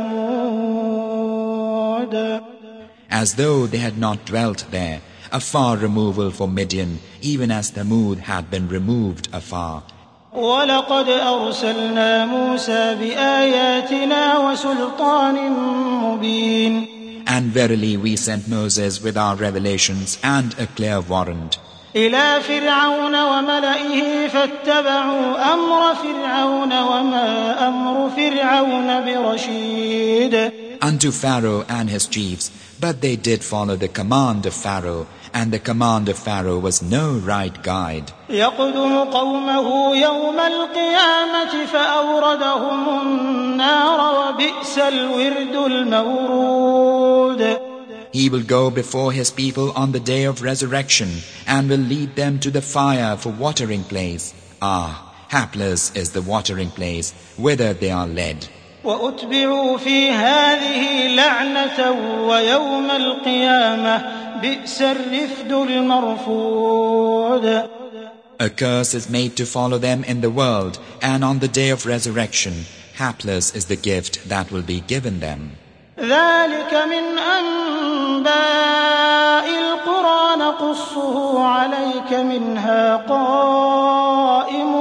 [SPEAKER 1] ثمود.
[SPEAKER 2] As though they had not dwelt there, a far removal for Midian, even as Thamud had been removed afar.
[SPEAKER 1] وَلَقَدْ أَرْسَلْنَا مُوسَى بِآيَاتِنَا وَسُلْطَانٍ مُبِينٍ.
[SPEAKER 2] And verily we sent Moses with our revelations and a clear warrant.
[SPEAKER 1] إِلَى فِرْعَوْنَ وَمَلَئِهِ فَاتَّبَعُوا أَمْرَ فِرْعَوْنَ وَمَا أَمْرُ فِرْعَوْنَ بِرَشِيدٍ.
[SPEAKER 2] Unto Pharaoh and his chiefs, but they did follow the command of Pharaoh, and the command of Pharaoh was no right guide.
[SPEAKER 1] يَقْدُمُ قَوْمَهُ يَوْمَ الْقِيَامَةِ فَأَوْرَدَهُمُ النَّارَ وَبِئْسَ الْوِرْدُ الْمَوْرُودُ.
[SPEAKER 2] He will go before his people on the day of resurrection, and will lead them to the fire for watering place. Ah, hapless is the watering place, whither they are led.
[SPEAKER 1] وَأُتْبِعُوا فِي هَذِهِ لَعْنَةً وَيَوْمَ الْقِيَامَةِ بِئْسَ الرِّفْدُ الْمَرْفُودُ.
[SPEAKER 2] A curse is made to follow them in the world, and on the day of resurrection, hapless is the gift that will be given them.
[SPEAKER 1] ذَلِكَ مِنْ أَنْبَاءِ الْقُرَى نَقُصُّهُ عَلَيْكَ مِنْهَا قَائِمٌ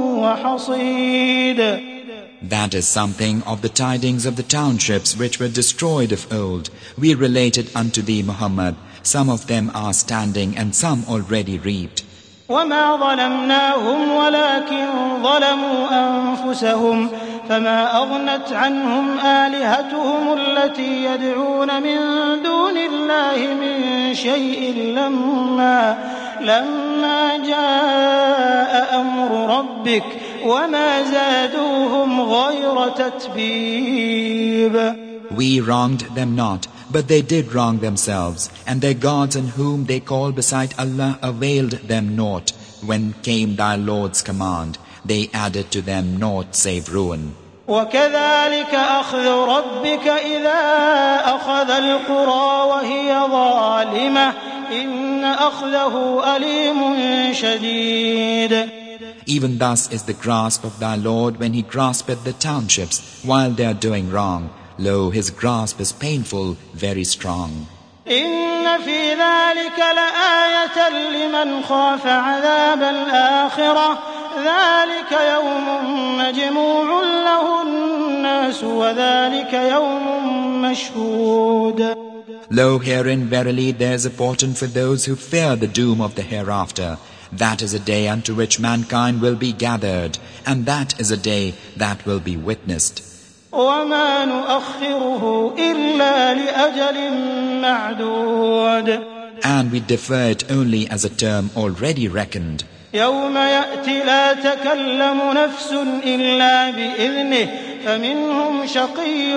[SPEAKER 1] وَحَصِيدٌ.
[SPEAKER 2] That is something of the tidings of the townships which were destroyed of old. We related unto thee, Muhammad. Some of them are standing and some already reaped.
[SPEAKER 1] وَمَا ظَلَمْنَاهُمْ وَلَكِنْ ظَلَمُوا أَنفُسَهُمْ فَمَا أَغْنَتْ عَنْهُمْ آلِهَتُهُمُ الَّتِي يَدْعُونَ مِن دُونِ اللَّهِ مِن شَيْءٍ لَمَّا لَمَّا جَاءَ أَمْرُ رَبِّكَ وَمَا زَادُوهُمْ غَيْرَ تَتْبِيبٍ.
[SPEAKER 2] We wronged them not, but they did wrong themselves, and their gods in whom they call beside Allah availed them naught. When came thy Lord's command, they added to them naught save ruin.
[SPEAKER 1] وَكَذَلِكَ أَخْذُ رَبِّكَ إِذَا أَخَذَ الْقُرَى وَهِيَ ظَالِمَةٌ إِنَّ أَخْذَهُ أَلِيمٌ شَدِيدٌ.
[SPEAKER 2] Even thus is the grasp of thy Lord when he graspeth the townships while they are doing wrong. Lo, his grasp is painful, very strong.
[SPEAKER 1] إن في ذلك لآية لمن خاف عذاب الآخرة ذلك يوم مجموع له الناس وذلك يوم مشهود.
[SPEAKER 2] Lo, herein verily there is a portent for those who fear the doom of the hereafter. That is a day unto which mankind will be gathered, and that is a day that will be witnessed.
[SPEAKER 1] وما نؤخره إلا لأجل معدود.
[SPEAKER 2] And we defer it only as a term already reckoned.
[SPEAKER 1] يوم يأتي لا تكلم نفس إلا بإذنه فمنهم شقي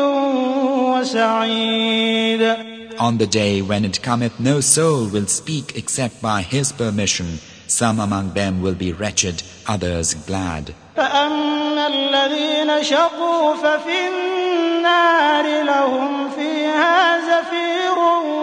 [SPEAKER 1] وسعيد.
[SPEAKER 2] On the day when it cometh, no soul will speak except by his permission. Some among them will be wretched, others glad.
[SPEAKER 1] فأما الذين شقوا ففي النار لهم فيها زفير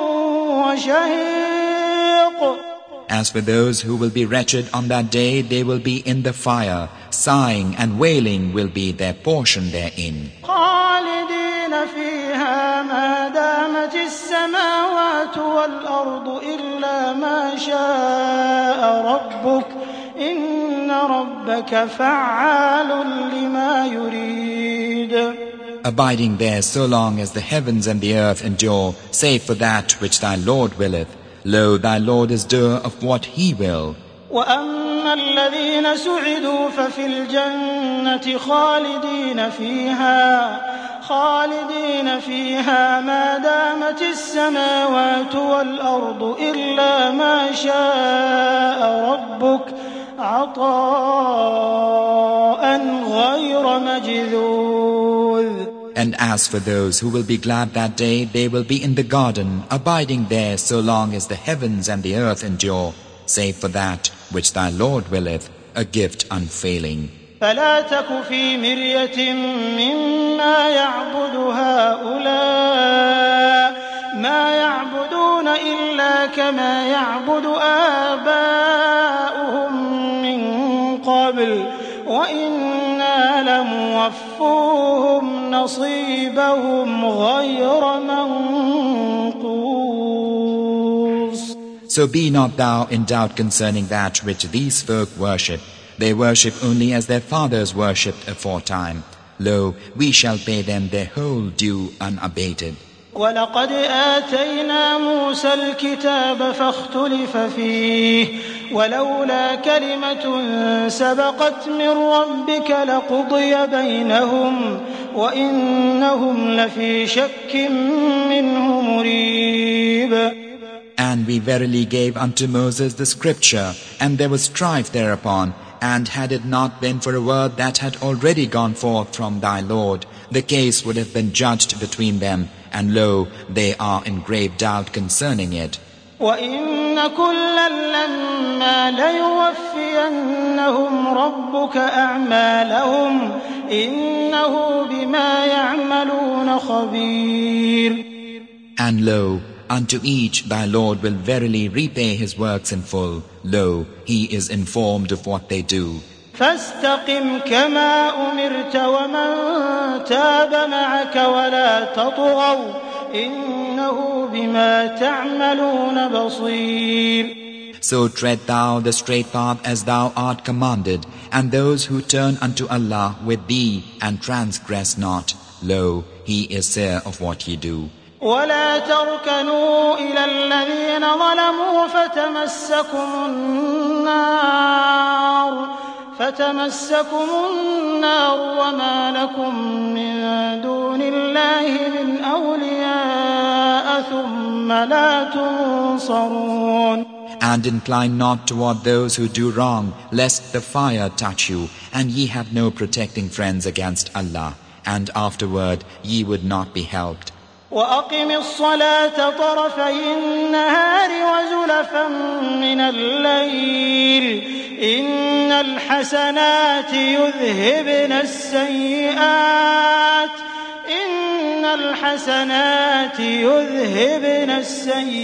[SPEAKER 1] وشهيق.
[SPEAKER 2] As for those who will be wretched on that day, they will be in the fire. Sighing and wailing will be their portion therein.
[SPEAKER 1] خالدين فيها ما دامت السماوات والأرض إلا ما شاء ربك إن ربك فعال لما يريد.
[SPEAKER 2] Abiding there so long as the heavens and the earth endure, save for that which thy Lord willeth. Lo, thy Lord is doer of what he will.
[SPEAKER 1] وأما الذين سعدوا ففي الجنة خالدين فيها خالدين فيها ما دامت السماوات والأرض إلا ما شاء ربك عطاء غير مجذوذ.
[SPEAKER 2] And as for those who will be glad that day, they will be in the garden, abiding there so long as the heavens and the earth endure, save for that which thy Lord willeth, a gift unfailing.
[SPEAKER 1] فلا تك في مرية مما يعبد هؤلاء ما يعبدون إلا كما يعبد آباؤهم من قبل وإنا لموفوهم نصيبهم غير منقوص.
[SPEAKER 2] So be not thou in doubt concerning that which these folk worship. They worship only as their fathers worshipped aforetime. Lo, we shall pay them their whole due unabated.
[SPEAKER 1] ولقد آتينا موسى الكتاب فاختلف فيه ولولا كلمة سبقت من ربك لقضي بينهم وإنهم لفي شك منه مريب.
[SPEAKER 2] And we verily gave unto Moses the scripture, and there was strife thereupon, and had it not been for a word that had already gone forth from thy Lord, the case would have been judged between them, and lo, they are in grave doubt concerning it.
[SPEAKER 1] وَإِنَّ كُلًّا لَمَّا لَيُوَفِّيَنَّهُمْ رَبُّكَ أَعْمَالَهُمْ إِنَّهُ بِمَا يَعْمَلُونَ خَبِيرٌ.
[SPEAKER 2] And lo, unto each thy Lord will verily repay his works in full. Lo, he is informed of what they do.
[SPEAKER 1] فاستقم كما أمرت ومن تاب معك ولا تطغوا إنه بما تعملون بصير.
[SPEAKER 2] So tread thou the straight path as thou art commanded, and those who turn unto Allah with thee and transgress not, lo, he is seer of what ye do.
[SPEAKER 1] ولا تركنوا إلى الذين ظلموا فتمسكم النار فتمسكم النار وما لكم من دون الله من أولياء ثم لا تنصرون.
[SPEAKER 2] And incline not toward those who do wrong, lest the fire touch you, and ye have no protecting friends against Allah, and afterward ye would not be helped.
[SPEAKER 1] وأقم الصلاة طرفي النهار وزلفا من الليل إن الحسنات يذهبن السيئات إن الحسنات يذهبن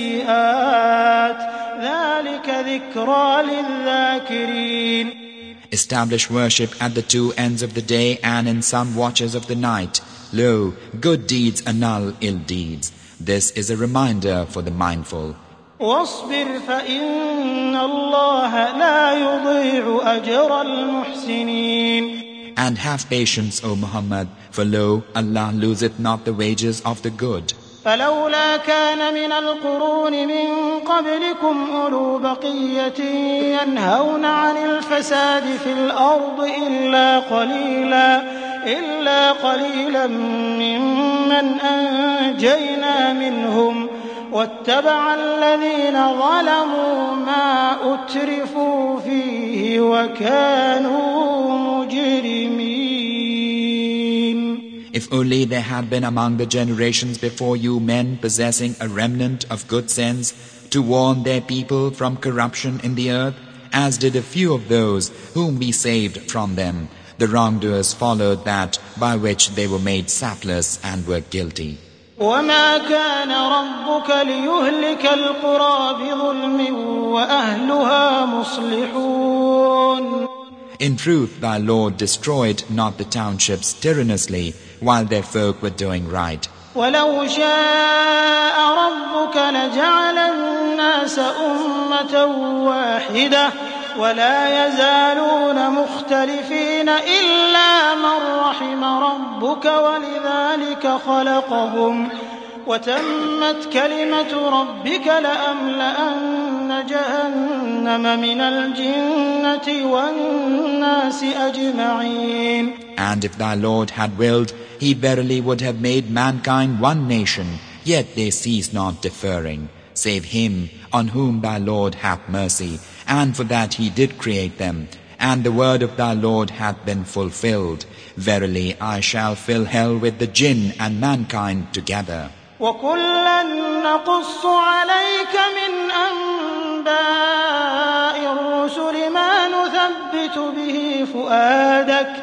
[SPEAKER 1] السيئات ذلك ذكرى للذاكرين.
[SPEAKER 2] Establish worship at the two ends of the day and in some watches of the night. Lo, good deeds annul ill deeds. This is a reminder for the mindful.
[SPEAKER 1] واصبر فإن الله لا يضيع أجر المحسنين.
[SPEAKER 2] And have patience, O Muhammad, for lo, Allah loseth not the wages of the good.
[SPEAKER 1] فلولا كان من القرون من قبلكم أولو بقية ينهون عن الفساد في الأرض إلا قليلا إلا قليلا ممن أنجينا منهم واتبع الذين ظلموا ما أترفوا فيه وكانوا مجرمين.
[SPEAKER 2] If only there had been among the generations before you men possessing a remnant of good sense to warn their people from corruption in the earth, as did a few of those whom we saved from them, the wrongdoers followed that by which they were made sapless and were guilty.
[SPEAKER 1] وما كان ربك ليهلك القرى بظلم وأهلها مصلحون.
[SPEAKER 2] In truth, thy Lord destroyed not the townships tyrannously while their folk were doing right.
[SPEAKER 1] ولو شاء ربك لجعل الناس أمة واحدة ولا يزالون مختلفين إلا من رحم ربك ولذلك خلقهم وتمت كلمة ربك لأملأن جهنم من الجنة والناس أجمعين.
[SPEAKER 2] And if thy Lord had willed, he verily would have made mankind one nation, yet they cease not differing, save him on whom thy Lord hath mercy, and for that he did create them. And the word of thy Lord hath been fulfilled. Verily I shall fill hell with the jinn and mankind together.
[SPEAKER 1] وَكُلًّا نَقُصُّ عَلَيْكَ مِنْ أَنْبَاءِ الرُّسُلِ مَا نُثَبِّتُ بِهِ فُؤَادَكَ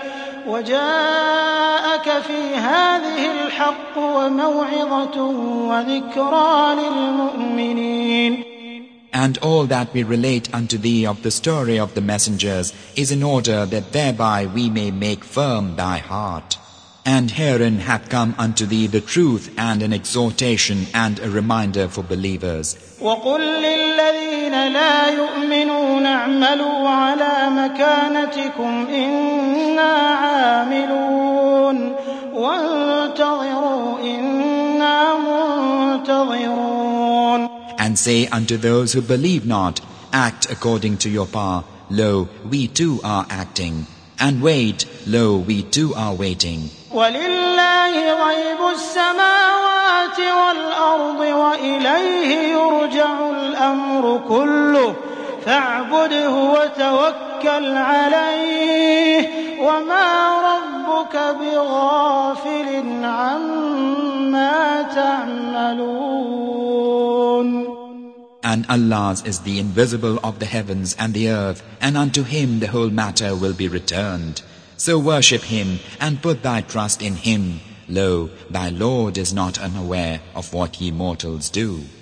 [SPEAKER 1] وَجَاءَكَ فِي هَٰذِهِ الْحَقُّ وَمَوْعِظَةٌ وَذِكْرَىٰ لِلْمُؤْمِنِينَ.
[SPEAKER 2] And all that we relate unto thee of the story of the messengers is in order that thereby we may make firm thy heart. And herein hath come unto thee the truth and an exhortation and a reminder for believers.
[SPEAKER 1] وَقُل لِّلَّذِينَ لَا يُؤْمِنُونَ اعْمَلُوا عَلَىٰ مَكَانَتِكُمْ إِنَّا عَامِلُونَ وَانتَظِرُوا إِنَّا مُنتَظِرُونَ.
[SPEAKER 2] And say unto those who believe not, act according to your power. Lo, we too are acting. And wait, lo, we too are waiting.
[SPEAKER 1] وَلِلَّهِ غَيْبُ السَّمَاوَاتِ وَالْأَرْضِ وَإِلَيْهِ يُرْجَعُ الْأَمْرُ كُلُّهُ فَاعْبُدْهُ وَتَوَكَّلْ عَلَيْهِ وَمَا رَبُّكَ بِغَافِلٍ عَمَّا تَعْمَلُونَ.
[SPEAKER 2] And Allah's is the invisible of the heavens and the earth, and unto Him the whole matter will be returned. So worship Him and put thy trust in Him. Lo, thy Lord is not unaware of what ye mortals do.